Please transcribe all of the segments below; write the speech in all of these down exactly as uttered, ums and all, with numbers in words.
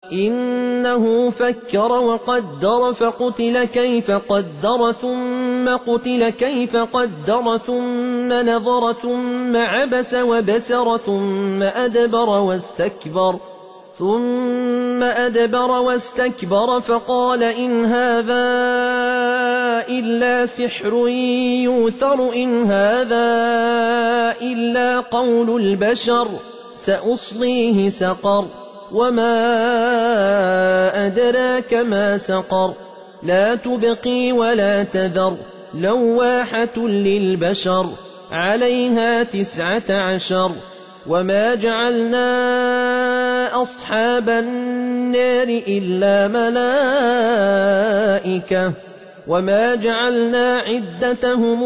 إنه فكر وقدر فقتل كيف قدر ثم قتل كيف قدر ثم نظر ثم عبس وبسر ثم أدبر واستكبر ثم أدبر واستكبر فقال إن هذا إلا سحر يؤثر إن هذا إلا قول البشر سأصليه سقر وما أدراك ما سقر لا تبقي ولا تذر لواحة للبشر عليها تسعة عشر وما جعلنا أصحاب النار إلا ملائكة وما جعلنا عدتهم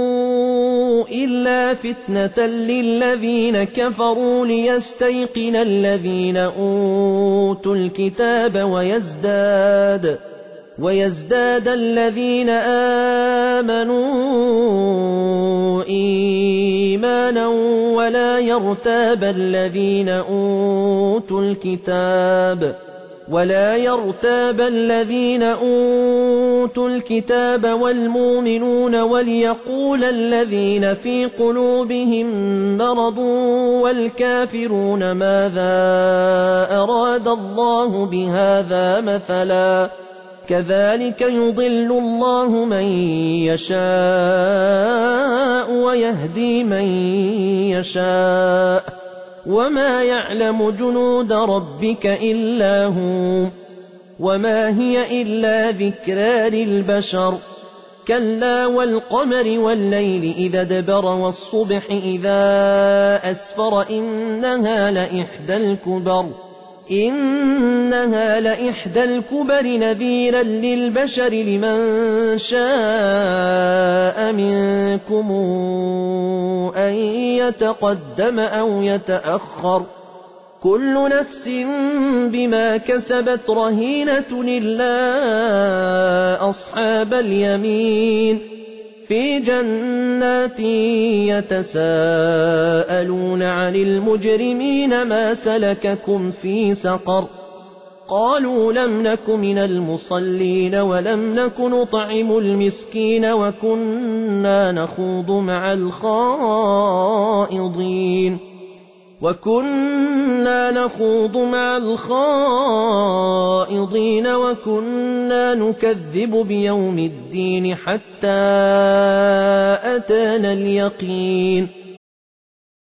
إلا فتنة للذين كفروا ليستيقن الذين أوتوا الكتاب ويزداد ويزداد الذين آمنوا إيمانا ولا يرتاب الذين أوتوا الكتاب ولا يرتاب الذين أوتوا الكتاب والمؤمنون وليقول الذين في قلوبهم مرض والكافرون ماذا أراد الله بهذا مثلا كذلك يضل الله من يشاء ويهدي من يشاء وما يعلم جنود ربك إلا هو وما هي إلا ذكرى للبشر كلا والقمر والليل إذا دبر والصبح إذا أسفر إنها لإحدى الكبر إنها لإحدى الكبر نذيرا للبشر لمن شاء منكم أن يتقدم أو يتأخر كل نفس بما كسبت رهينة إلا أصحاب اليمين في جنات يتساءلون عن المجرمين ما سلككم في سقر قالوا لم نك من المصلين ولم نك نطعم المسكين وكنا نخوض مع الخائضين وكنا نخوض مع الخائضين وكنا نكذب بيوم الدين حتى أتانا اليقين